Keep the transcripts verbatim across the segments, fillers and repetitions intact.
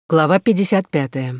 Глава пятьдесят пятая.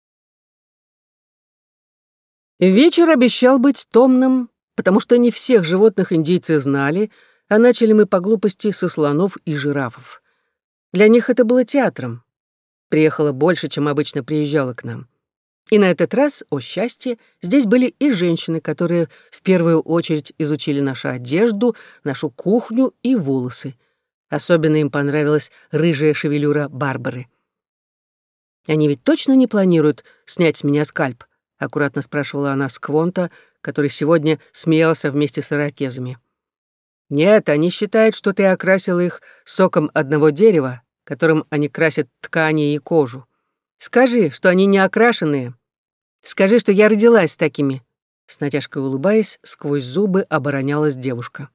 Вечер обещал быть томным, потому что не всех животных индейцы знали, а начали мы по глупости со слонов и жирафов. Для них это было театром. Приехало больше, чем обычно приезжало к нам. И на этот раз, о счастье, здесь были и женщины, которые в первую очередь изучили нашу одежду, нашу кухню и волосы. Особенно им понравилась рыжая шевелюра Барбары. «Они ведь точно не планируют снять с меня скальп?» — аккуратно спрашивала она Сквонта, который сегодня смеялся вместе с ирокезами. «Нет, они считают, что ты окрасила их соком одного дерева, которым они красят ткани и кожу. Скажи, что они не окрашенные. Скажи, что я родилась с такими». С натяжкой улыбаясь, сквозь зубы оборонялась девушка.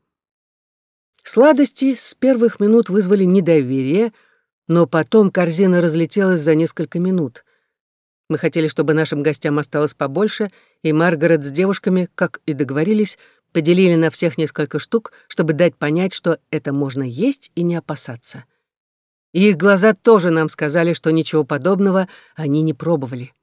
Сладости с первых минут вызвали недоверие, но потом корзина разлетелась за несколько минут. Мы хотели, чтобы нашим гостям осталось побольше, и Маргарет с девушками, как и договорились, поделили на всех несколько штук, чтобы дать понять, что это можно есть и не опасаться. И их глаза тоже нам сказали, что ничего подобного они не пробовали.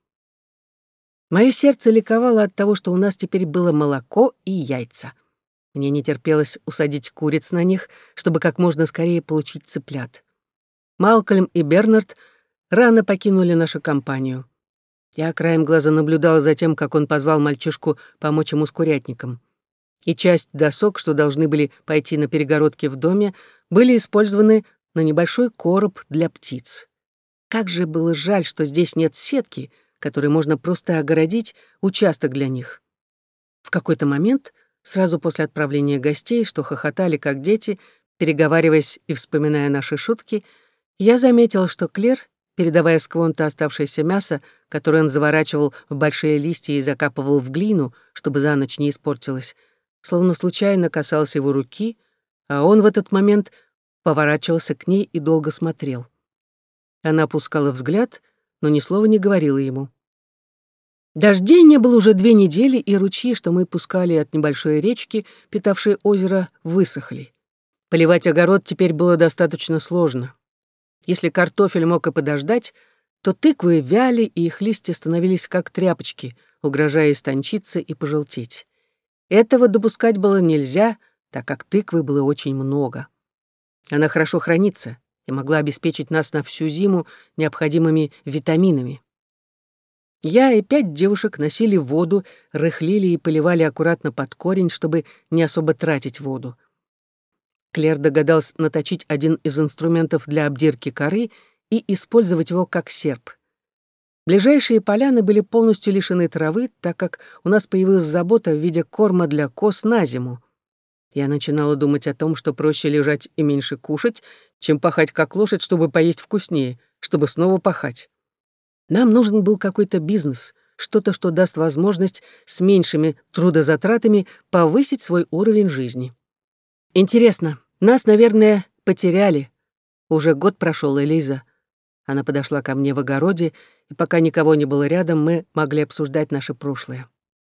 Моё сердце ликовало от того, что у нас теперь было молоко и яйца. Мне не терпелось усадить куриц на них, чтобы как можно скорее получить цыплят. Малкольм и Бернард рано покинули нашу компанию. Я краем глаза наблюдала за тем, как он позвал мальчишку помочь ему с курятником. И часть досок, что должны были пойти на перегородки в доме, были использованы на небольшой короб для птиц. Как же было жаль, что здесь нет сетки, которой можно просто огородить участок для них. В какой-то момент, сразу после отправления гостей, что хохотали как дети, переговариваясь и вспоминая наши шутки, я заметила, что Клер, передавая Сквонту оставшееся мясо, которое он заворачивал в большие листья и закапывал в глину, чтобы за ночь не испортилось, словно случайно касался его руки, а он в этот момент поворачивался к ней и долго смотрел. Она опускала взгляд, но ни слова не говорила ему. Дождей не было уже две недели, и ручьи, что мы пускали от небольшой речки, питавшей озеро, высохли. Поливать огород теперь было достаточно сложно. Если картофель мог и подождать, то тыквы вяли, и их листья становились как тряпочки, угрожая истончиться и пожелтеть. Этого допускать было нельзя, так как тыквы было очень много. Она хорошо хранится и могла обеспечить нас на всю зиму необходимыми витаминами. Я и пять девушек носили воду, рыхлили и поливали аккуратно под корень, чтобы не особо тратить воду. Клер догадался наточить один из инструментов для обдирки коры и использовать его как серп. Ближайшие поляны были полностью лишены травы, так как у нас появилась забота в виде корма для коз на зиму. Я начинала думать о том, что проще лежать и меньше кушать, чем пахать как лошадь, чтобы поесть вкуснее, чтобы снова пахать. Нам нужен был какой-то бизнес, что-то, что даст возможность с меньшими трудозатратами повысить свой уровень жизни. «Интересно, нас, наверное, потеряли. Уже год прошел, Элиза». Она подошла ко мне в огороде, и пока никого не было рядом, мы могли обсуждать наше прошлое.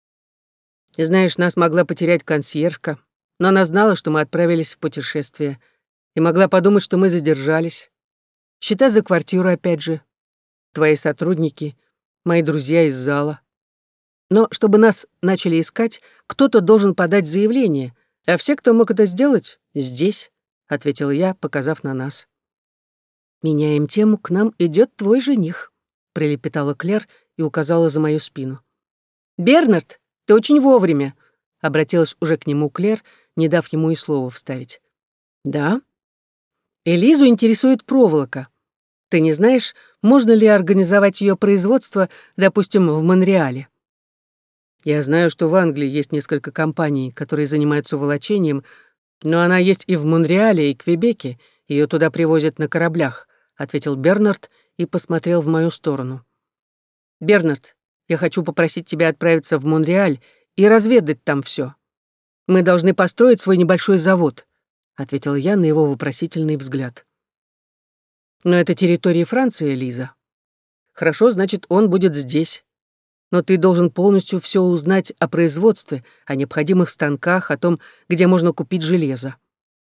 «Знаешь, нас могла потерять консьержка, но она знала, что мы отправились в путешествие, и могла подумать, что мы задержались. Считай за квартиру опять же. Твои сотрудники, мои друзья из зала. Но чтобы нас начали искать, кто-то должен подать заявление, а все, кто мог это сделать, здесь», — ответила я, показав на нас. «Меняем тему, к нам идет твой жених», — пролепетала Клер и указала за мою спину. «Бернард, ты очень вовремя», — обратилась уже к нему Клер, не дав ему и слова вставить. «Да? Элизу интересует проволока. Ты не знаешь, можно ли организовать ее производство, допустим, в Монреале?» «Я знаю, что в Англии есть несколько компаний, которые занимаются волочением, но она есть и в Монреале, и Квебеке, ее туда привозят на кораблях», — ответил Бернард и посмотрел в мою сторону. «Бернард, я хочу попросить тебя отправиться в Монреаль и разведать там все. Мы должны построить свой небольшой завод», — ответил я на его вопросительный взгляд. «Но это территория Франции, Лиза. Хорошо, значит, он будет здесь. Но ты должен полностью все узнать о производстве, о необходимых станках, о том, где можно купить железо».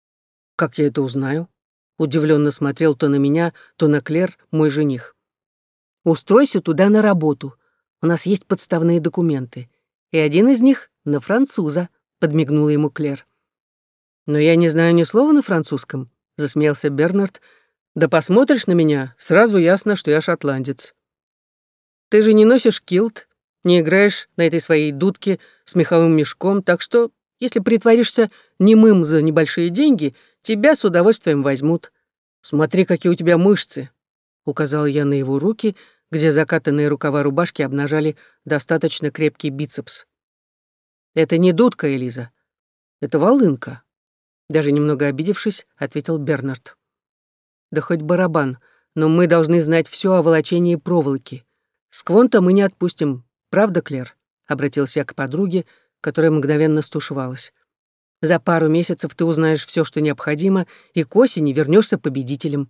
«Как я это узнаю?» Удивленно смотрел то на меня, то на Клер мой жених. Устройся туда на работу. У нас есть подставные документы. И один из них на француза», — подмигнула ему Клэр. «Но я не знаю ни слова на французском», — засмеялся Бернард. «Да посмотришь на меня, сразу ясно, что я шотландец. Ты же не носишь килт, не играешь на этой своей дудке с меховым мешком, так что, если притворишься немым за небольшие деньги, тебя с удовольствием возьмут. Смотри, какие у тебя мышцы», — указал я на его руки, где закатанные рукава рубашки обнажали достаточно крепкий бицепс. «Это не дудка, Элиза. Это волынка», — даже немного обидевшись, ответил Бернард. «Да хоть барабан, но мы должны знать все о волочении проволоки. Сквонта мы не отпустим, правда, Клэр?» — обратился я к подруге, которая мгновенно стушевалась. «За пару месяцев ты узнаешь все, что необходимо, и к осени вернешься победителем».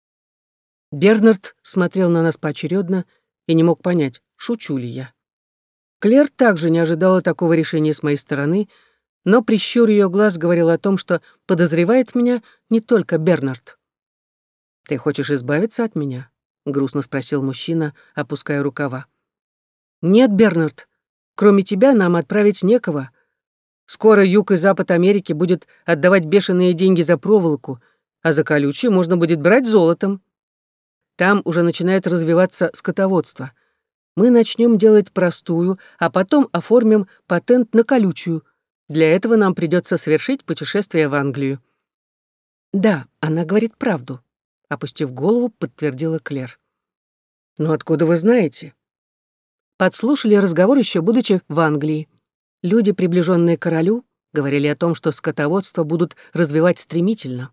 Бернард смотрел на нас поочередно и не мог понять, шучу ли я. Клэр также не ожидала такого решения с моей стороны, но прищур ее глаз говорил о том, что подозревает меня не только Бернард. «Ты хочешь избавиться от меня?» — грустно спросил мужчина, опуская рукава. «Нет, Бернард, кроме тебя нам отправить некого. Скоро Юг и Запад Америки будет отдавать бешеные деньги за проволоку, а за колючее можно будет брать золотом. Там уже начинает развиваться скотоводство. Мы начнем делать простую, а потом оформим патент на колючую. Для этого нам придется совершить путешествие в Англию». «Да, она говорит правду», — опустив голову, подтвердила Клэр. «Но откуда вы знаете?» Подслушали разговор еще будучи в Англии. Люди, приближенные к королю, говорили о том, что скотоводство будут развивать стремительно.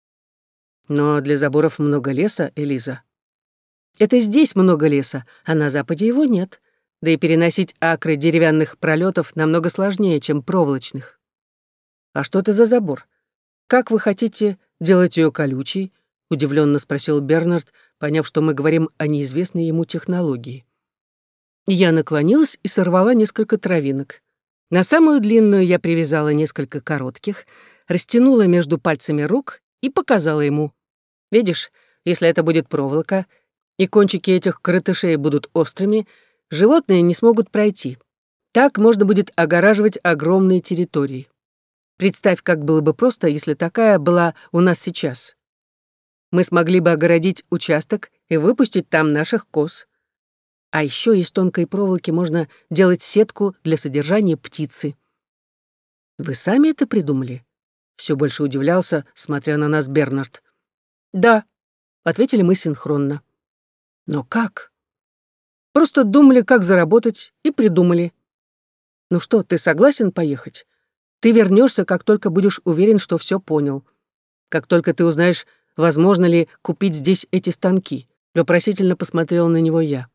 «Но для заборов много леса, Элиза». «Это здесь много леса, а на западе его нет. Да и переносить акры деревянных пролетов намного сложнее, чем проволочных». «А что это за забор? Как вы хотите делать ее колючей?» — удивленно спросил Бернард, поняв, что мы говорим о неизвестной ему технологии. Я наклонилась и сорвала несколько травинок. На самую длинную я привязала несколько коротких, растянула между пальцами рук и показала ему. «Видишь, если это будет проволока, и кончики этих коротышей будут острыми, животные не смогут пройти. Так можно будет огораживать огромные территории. Представь, как было бы просто, если такая была у нас сейчас. Мы смогли бы огородить участок и выпустить там наших коз. А еще из тонкой проволоки можно делать сетку для содержания птицы». «Вы сами это придумали?» Все больше удивлялся, смотря на нас Бернард. «Да», — ответили мы синхронно. «Но как?» «Просто думали, как заработать, и придумали». «Ну что, ты согласен поехать? Ты вернешься, как только будешь уверен, что все понял. Как только ты узнаешь, возможно ли купить здесь эти станки», — вопросительно посмотрела на него я.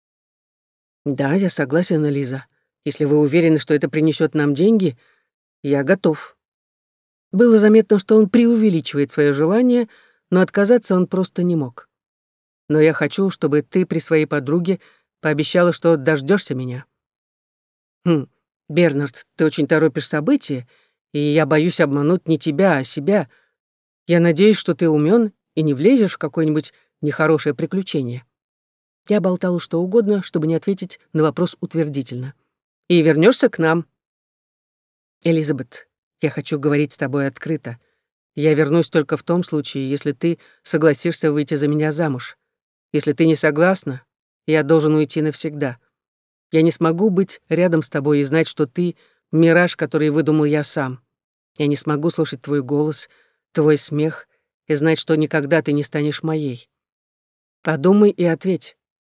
«Да, я согласен, Лиза. Если вы уверены, что это принесет нам деньги, я готов». Было заметно, что он преувеличивает свое желание, но отказаться он просто не мог. «Но я хочу, чтобы ты при своей подруге пообещала, что дождешься меня». «Хм, Бернард, ты очень торопишь события, и я боюсь обмануть не тебя, а себя. Я надеюсь, что ты умен и не влезешь в какое-нибудь нехорошее приключение». Я болтала что угодно, чтобы не ответить на вопрос утвердительно. «И вернешься к нам». «Элизабет, я хочу говорить с тобой открыто. Я вернусь только в том случае, если ты согласишься выйти за меня замуж. Если ты не согласна, я должен уйти навсегда. Я не смогу быть рядом с тобой и знать, что ты — мираж, который выдумал я сам. Я не смогу слушать твой голос, твой смех и знать, что никогда ты не станешь моей. Подумай и ответь».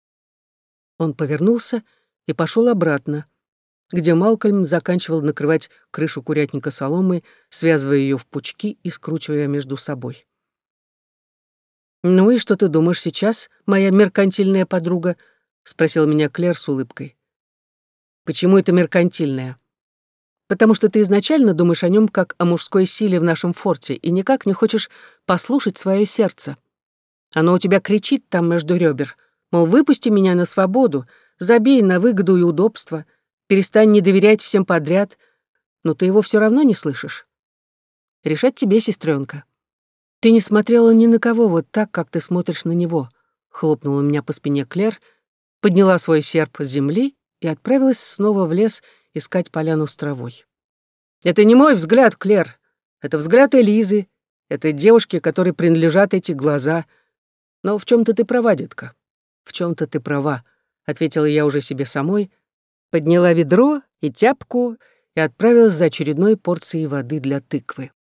Он повернулся и пошел обратно, где Малкольм заканчивал накрывать крышу курятника соломой, связывая ее в пучки и скручивая между собой. «Ну и что ты думаешь сейчас, моя меркантильная подруга?» — спросила меня Клэр с улыбкой. «Почему это меркантильная?» «Потому что ты изначально думаешь о нем как о мужской силе в нашем форте и никак не хочешь послушать свое сердце. Оно у тебя кричит там между ребер, мол, выпусти меня на свободу, забей на выгоду и удобство, перестань не доверять всем подряд, но ты его все равно не слышишь. Решать тебе, сестренка. Ты не смотрела ни на кого вот так, как ты смотришь на него», — хлопнула меня по спине Клэр подняла свой серп с земли и отправилась снова в лес искать поляну с травой. «Это не мой взгляд, Клер. Это взгляд Элизы. Это девушке, которой принадлежат эти глаза. Но в чем-то ты права, детка. В чем-то ты права», — ответила я уже себе самой, подняла ведро и тяпку и отправилась за очередной порцией воды для тыквы.